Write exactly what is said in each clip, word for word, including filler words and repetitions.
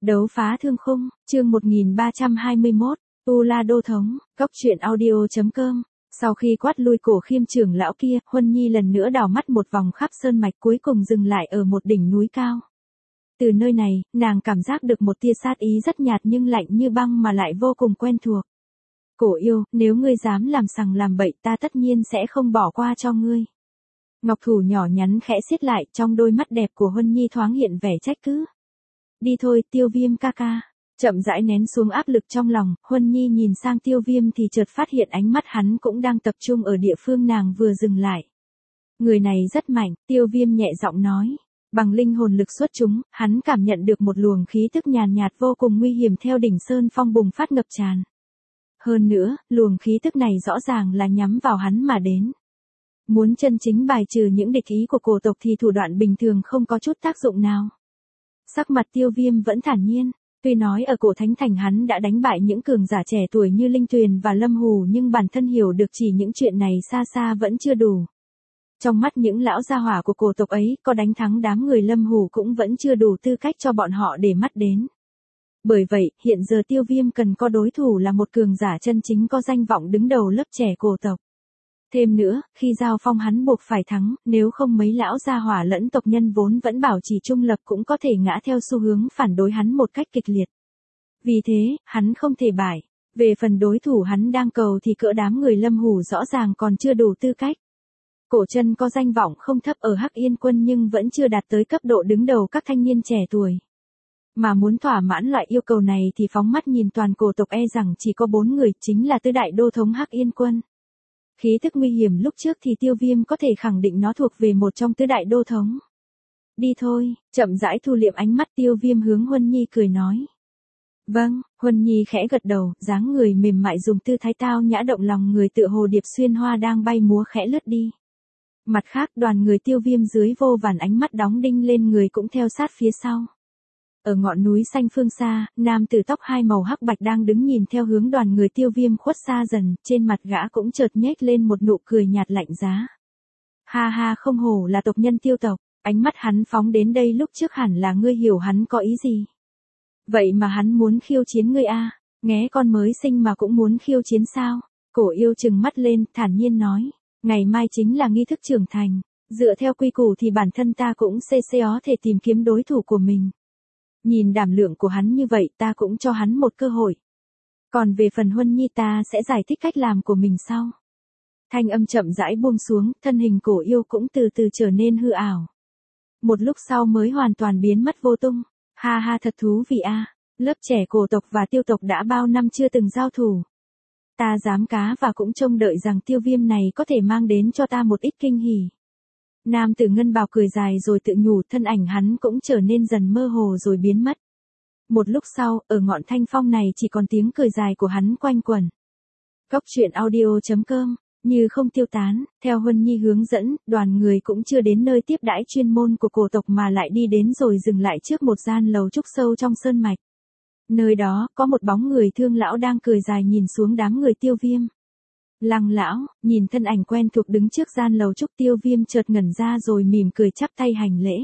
Đấu phá thương khung, chương một nghìn ba trăm hai mươi mốt, Tu La Đô Thống, Cốc truyện audio chấm com. Sau khi quát lui cổ khiêm trưởng lão kia, Huân Nhi lần nữa đảo mắt một vòng khắp sơn mạch cuối cùng dừng lại ở một đỉnh núi cao. Từ nơi này, nàng cảm giác được một tia sát ý rất nhạt nhưng lạnh như băng mà lại vô cùng quen thuộc. Cổ yêu, nếu ngươi dám làm sằng làm bậy ta tất nhiên sẽ không bỏ qua cho ngươi. Ngọc thủ nhỏ nhắn khẽ siết lại, trong đôi mắt đẹp của Huân Nhi thoáng hiện vẻ trách cứ. Đi thôi, Tiêu Viêm ca ca. Chậm rãi nén xuống áp lực trong lòng, Huân Nhi nhìn sang Tiêu Viêm thì chợt phát hiện ánh mắt hắn cũng đang tập trung ở địa phương nàng vừa dừng lại. Người này rất mạnh, Tiêu Viêm nhẹ giọng nói. Bằng linh hồn lực xuất chúng, hắn cảm nhận được một luồng khí tức nhàn nhạt vô cùng nguy hiểm theo đỉnh sơn phong bùng phát ngập tràn. Hơn nữa, luồng khí tức này rõ ràng là nhắm vào hắn mà đến. Muốn chân chính bài trừ những địch ý của cổ tộc thì thủ đoạn bình thường không có chút tác dụng nào. Sắc mặt Tiêu Viêm vẫn thản nhiên, tuy nói ở cổ Thánh Thành hắn đã đánh bại những cường giả trẻ tuổi như Linh Tuyền và Lâm Hù nhưng bản thân hiểu được chỉ những chuyện này xa xa vẫn chưa đủ. Trong mắt những lão gia hỏa của cổ tộc ấy, có đánh thắng đám người Lâm Hù cũng vẫn chưa đủ tư cách cho bọn họ để mắt đến. Bởi vậy, hiện giờ Tiêu Viêm cần có đối thủ là một cường giả chân chính có danh vọng đứng đầu lớp trẻ cổ tộc. Thêm nữa, khi giao phong hắn buộc phải thắng, nếu không mấy lão gia hỏa lẫn tộc nhân vốn vẫn bảo trì trung lập cũng có thể ngã theo xu hướng phản đối hắn một cách kịch liệt. Vì thế, hắn không thể bại. Về phần đối thủ hắn đang cầu thì cỡ đám người Lâm Hù rõ ràng còn chưa đủ tư cách. Cổ Chân có danh vọng không thấp ở Hắc Yên Quân nhưng vẫn chưa đạt tới cấp độ đứng đầu các thanh niên trẻ tuổi. Mà muốn thỏa mãn loại yêu cầu này thì phóng mắt nhìn toàn cổ tộc e rằng chỉ có bốn người, chính là tứ đại đô thống Hắc Yên Quân. Khí tức nguy hiểm lúc trước thì Tiêu Viêm có thể khẳng định nó thuộc về một trong tứ đại đô thống. Đi thôi, chậm rãi thu liệm ánh mắt Tiêu Viêm hướng Huân Nhi cười nói. Vâng, Huân Nhi khẽ gật đầu, dáng người mềm mại dùng tư thái tao nhã động lòng người tựa hồ điệp xuyên hoa đang bay múa khẽ lướt đi. Mặt khác đoàn người Tiêu Viêm dưới vô vàn ánh mắt đóng đinh lên người cũng theo sát phía sau. Ở ngọn núi xanh phương xa, nam tử tóc hai màu hắc bạch đang đứng nhìn theo hướng đoàn người Tiêu Viêm khuất xa dần, trên mặt gã cũng chợt nhếch lên một nụ cười nhạt lạnh giá. Ha ha, không hổ là tộc nhân Tiêu tộc, ánh mắt hắn phóng đến đây lúc trước hẳn là ngươi hiểu hắn có ý gì. Vậy mà hắn muốn khiêu chiến ngươi a, à? Nghé con mới sinh mà cũng muốn khiêu chiến sao? Cổ yêu trừng mắt lên, thản nhiên nói, ngày mai chính là nghi thức trưởng thành, dựa theo quy củ thì bản thân ta cũng xê xê ó thể tìm kiếm đối thủ của mình. Nhìn đảm lượng của hắn như vậy ta cũng cho hắn một cơ hội. Còn về phần Huân Nhi ta sẽ giải thích cách làm của mình sau. Thanh âm chậm rãi buông xuống, thân hình cổ yêu cũng từ từ trở nên hư ảo. Một lúc sau mới hoàn toàn biến mất vô tung. Ha ha, thật thú vị a, à. Lớp trẻ cổ tộc và Tiêu tộc đã bao năm chưa từng giao thủ. Ta dám cá và cũng trông đợi rằng Tiêu Viêm này có thể mang đến cho ta một ít kinh hỉ. Nam tử ngân bào cười dài rồi tự nhủ, thân ảnh hắn cũng trở nên dần mơ hồ rồi biến mất. Một lúc sau, ở ngọn thanh phong này chỉ còn tiếng cười dài của hắn quanh quẩn. Cốc truyện audio chấm com, như không tiêu tán, theo Huân Nhi hướng dẫn, đoàn người cũng chưa đến nơi tiếp đãi chuyên môn của cổ tộc mà lại đi đến rồi dừng lại trước một gian lầu trúc sâu trong sơn mạch. Nơi đó, có một bóng người thương lão đang cười dài nhìn xuống đám người Tiêu Viêm. Lăng lão, nhìn thân ảnh quen thuộc đứng trước gian lầu trúc, Tiêu Viêm chợt ngẩn ra rồi mỉm cười chắp tay hành lễ.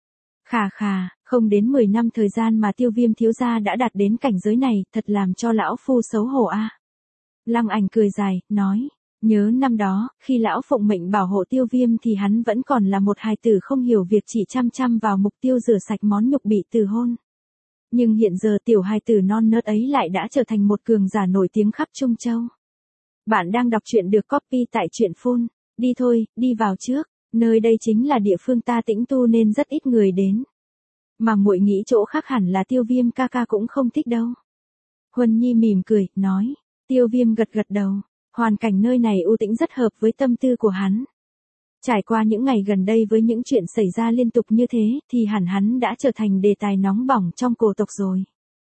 Khà khà, không đến mười năm thời gian mà Tiêu Viêm thiếu gia đã đạt đến cảnh giới này, thật làm cho lão phu xấu hổ a. À. Lăng ảnh cười dài, nói, nhớ năm đó, khi lão phụng mệnh bảo hộ Tiêu Viêm thì hắn vẫn còn là một hài tử không hiểu việc, chỉ chăm chăm vào mục tiêu rửa sạch món nhục bị từ hôn. Nhưng hiện giờ tiểu hài tử non nớt ấy lại đã trở thành một cường giả nổi tiếng khắp Trung Châu. Bạn đang đọc truyện được copy tại truyện phun. Đi thôi, đi vào trước, nơi đây chính là địa phương ta tĩnh tu nên rất ít người đến. Mà muội nghĩ chỗ khác hẳn là Tiêu Viêm ca ca cũng không thích đâu. Huân Nhi mỉm cười, nói. Tiêu Viêm gật gật đầu, hoàn cảnh nơi này u tĩnh rất hợp với tâm tư của hắn. Trải qua những ngày gần đây với những chuyện xảy ra liên tục như thế thì hẳn hắn đã trở thành đề tài nóng bỏng trong cổ tộc rồi.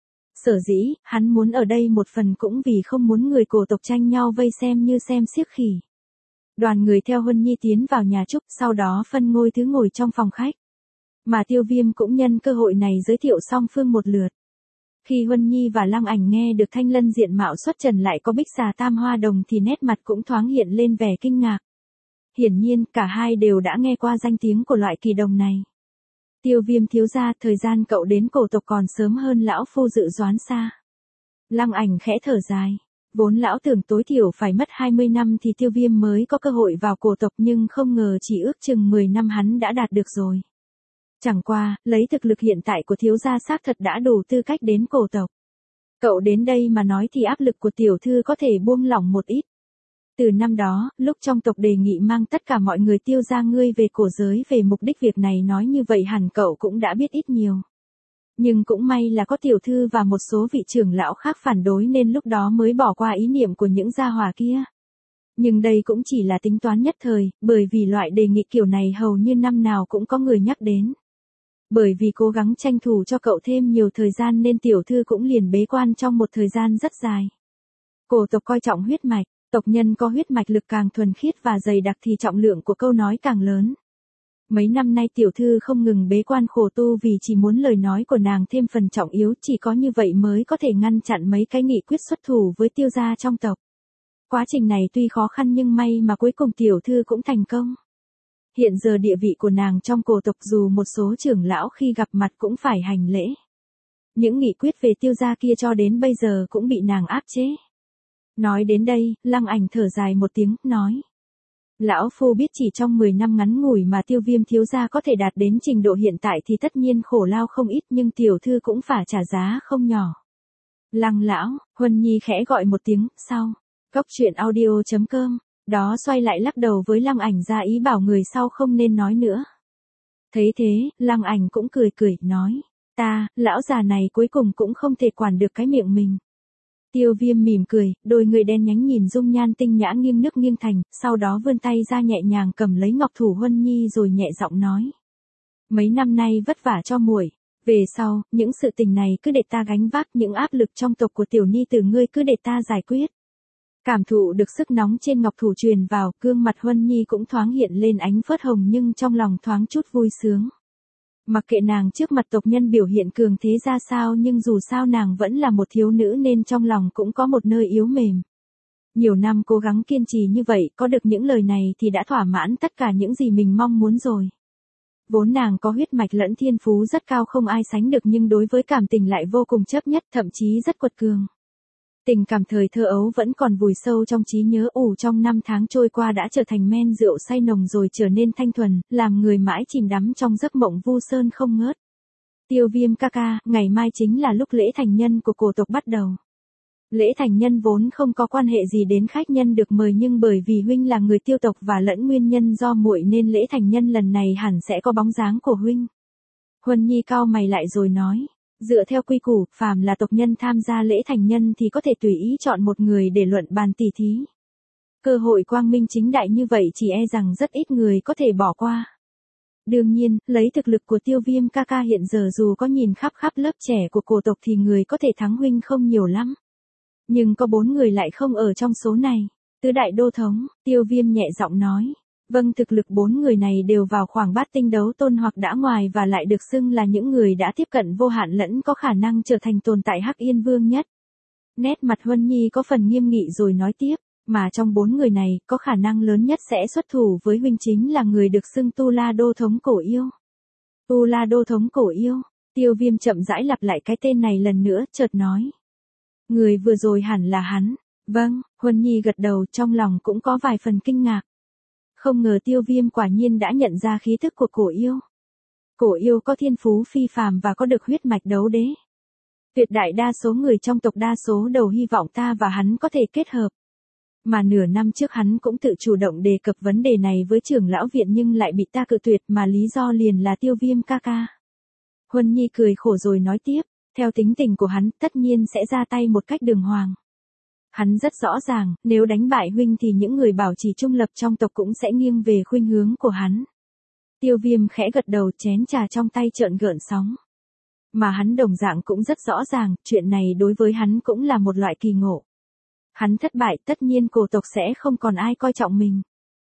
Sở dĩ, hắn muốn ở đây một phần cũng vì không muốn người cổ tộc tranh nhau vây xem như xem xiếc khỉ. Đoàn người theo Huân Nhi tiến vào nhà trúc, sau đó phân ngôi thứ ngồi trong phòng khách. Mà Tiêu Viêm cũng nhân cơ hội này giới thiệu song phương một lượt. Khi Huân Nhi và Lăng Ảnh nghe được thanh lân diện mạo xuất trần lại có bích xà tam hoa đồng thì nét mặt cũng thoáng hiện lên vẻ kinh ngạc. Hiển nhiên, cả hai đều đã nghe qua danh tiếng của loại kỳ đồng này. Tiêu Viêm thiếu gia, thời gian cậu đến cổ tộc còn sớm hơn lão phu dự đoán xa. Lăng Ảnh khẽ thở dài. Vốn lão tưởng tối thiểu phải mất hai mươi năm thì Tiêu Viêm mới có cơ hội vào cổ tộc, nhưng không ngờ chỉ ước chừng mười năm hắn đã đạt được rồi. Chẳng qua, lấy thực lực hiện tại của thiếu gia xác thật đã đủ tư cách đến cổ tộc. Cậu đến đây mà nói thì áp lực của tiểu thư có thể buông lỏng một ít. Từ năm đó, lúc trong tộc đề nghị mang tất cả mọi người Tiêu gia ngươi về cổ giới về mục đích việc này, nói như vậy hẳn cậu cũng đã biết ít nhiều. Nhưng cũng may là có tiểu thư và một số vị trưởng lão khác phản đối nên lúc đó mới bỏ qua ý niệm của những gia hỏa kia. Nhưng đây cũng chỉ là tính toán nhất thời, bởi vì loại đề nghị kiểu này hầu như năm nào cũng có người nhắc đến. Bởi vì cố gắng tranh thủ cho cậu thêm nhiều thời gian nên tiểu thư cũng liền bế quan trong một thời gian rất dài. Cổ tộc coi trọng huyết mạch, tộc nhân có huyết mạch lực càng thuần khiết và dày đặc thì trọng lượng của câu nói càng lớn. Mấy năm nay tiểu thư không ngừng bế quan khổ tu vì chỉ muốn lời nói của nàng thêm phần trọng yếu, chỉ có như vậy mới có thể ngăn chặn mấy cái nghị quyết xuất thủ với Tiêu gia trong tộc. Quá trình này tuy khó khăn nhưng may mà cuối cùng tiểu thư cũng thành công. Hiện giờ địa vị của nàng trong cổ tộc dù một số trưởng lão khi gặp mặt cũng phải hành lễ. Những nghị quyết về Tiêu gia kia cho đến bây giờ cũng bị nàng áp chế. Nói đến đây, Lăng Ảnh thở dài một tiếng, nói. Lão phu biết chỉ trong mười năm ngắn ngủi mà Tiêu Viêm thiếu gia có thể đạt đến trình độ hiện tại thì tất nhiên khổ lao không ít, nhưng tiểu thư cũng phải trả giá không nhỏ. Lăng lão, Huân Nhi khẽ gọi một tiếng, sau. Cốc truyện audio chấm com, đó xoay lại lắc đầu với Lăng Ảnh ra ý bảo người sau không nên nói nữa. Thấy thế, Lăng Ảnh cũng cười cười, nói. Ta, lão già này cuối cùng cũng không thể quản được cái miệng mình. Tiêu Viêm mỉm cười, đôi người đen nhánh nhìn dung nhan tinh nhã nghiêng nước nghiêng thành, sau đó vươn tay ra nhẹ nhàng cầm lấy ngọc thủ Huân Nhi rồi nhẹ giọng nói. Mấy năm nay vất vả cho muội, về sau, những sự tình này cứ để ta gánh vác, những áp lực trong tộc của tiểu ni từ ngươi cứ để ta giải quyết. Cảm thụ được sức nóng trên ngọc thủ truyền vào, gương mặt Huân Nhi cũng thoáng hiện lên ánh phớt hồng nhưng trong lòng thoáng chút vui sướng. Mặc kệ nàng trước mặt tộc nhân biểu hiện cường thế ra sao nhưng dù sao nàng vẫn là một thiếu nữ nên trong lòng cũng có một nơi yếu mềm. Nhiều năm cố gắng kiên trì như vậy, có được những lời này thì đã thỏa mãn tất cả những gì mình mong muốn rồi. Vốn nàng có huyết mạch lẫn thiên phú rất cao không ai sánh được nhưng đối với cảm tình lại vô cùng chấp nhất, thậm chí rất quật cường. Tình cảm thời thơ ấu vẫn còn vùi sâu trong trí nhớ, ủ trong năm tháng trôi qua đã trở thành men rượu say nồng rồi trở nên thanh thuần, làm người mãi chìm đắm trong giấc mộng vu sơn không ngớt. Tiêu Viêm ca ca, ngày mai chính là lúc lễ thành nhân của cổ tộc bắt đầu. Lễ thành nhân vốn không có quan hệ gì đến khách nhân được mời nhưng bởi vì huynh là người Tiêu tộc và lẫn nguyên nhân do muội nên lễ thành nhân lần này hẳn sẽ có bóng dáng của huynh. Huân Nhi cau mày lại rồi nói. Dựa theo quy củ, phàm là tộc nhân tham gia lễ thành nhân thì có thể tùy ý chọn một người để luận bàn tỉ thí. Cơ hội quang minh chính đại như vậy chỉ e rằng rất ít người có thể bỏ qua. Đương nhiên, lấy thực lực của Tiêu Viêm ca ca hiện giờ dù có nhìn khắp khắp lớp trẻ của cổ tộc thì người có thể thắng huynh không nhiều lắm. Nhưng có bốn người lại không ở trong số này. Tứ đại đô thống, Tiêu Viêm nhẹ giọng nói. Vâng, thực lực bốn người này đều vào khoảng bát tinh đấu tôn hoặc đã ngoài và lại được xưng là những người đã tiếp cận vô hạn lẫn có khả năng trở thành tồn tại Hắc Yên Vương nhất. Nét mặt Huân Nhi có phần nghiêm nghị rồi nói tiếp, mà trong bốn người này, có khả năng lớn nhất sẽ xuất thủ với huynh chính là người được xưng Tu La Đô Thống Cổ Yêu. Tu La Đô Thống Cổ Yêu, Tiêu Viêm chậm rãi lặp lại cái tên này lần nữa, chợt nói. Người vừa rồi hẳn là hắn. Vâng, Huân Nhi gật đầu, trong lòng cũng có vài phần kinh ngạc. Không ngờ Tiêu Viêm quả nhiên đã nhận ra khí thức của cổ yêu. Cổ yêu có thiên phú phi phàm và có được huyết mạch đấu đế. Tuyệt đại đa số người trong tộc đa số đầu hy vọng ta và hắn có thể kết hợp. Mà nửa năm trước hắn cũng tự chủ động đề cập vấn đề này với trưởng lão viện nhưng lại bị ta cự tuyệt mà lý do liền là Tiêu Viêm ca ca. Huân Nhi cười khổ rồi nói tiếp, theo tính tình của hắn tất nhiên sẽ ra tay một cách đường hoàng. Hắn rất rõ ràng, nếu đánh bại huynh thì những người bảo trì trung lập trong tộc cũng sẽ nghiêng về khuynh hướng của hắn. Tiêu Viêm khẽ gật đầu, chén trà trong tay trợn gợn sóng. Mà hắn đồng dạng cũng rất rõ ràng, chuyện này đối với hắn cũng là một loại kỳ ngộ. Hắn thất bại tất nhiên cổ tộc sẽ không còn ai coi trọng mình.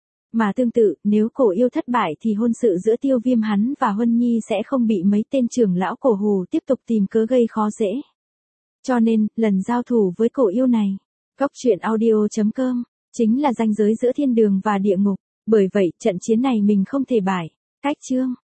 Mà tương tự, nếu cổ yêu thất bại thì hôn sự giữa Tiêu Viêm hắn và Huân Nhi sẽ không bị mấy tên trưởng lão cổ hù tiếp tục tìm cớ gây khó dễ. Cho nên, lần giao thủ với cổ yêu này, Cốc truyện audio chấm com, chính là ranh giới giữa thiên đường và địa ngục, bởi vậy trận chiến này mình không thể bại. Cách chương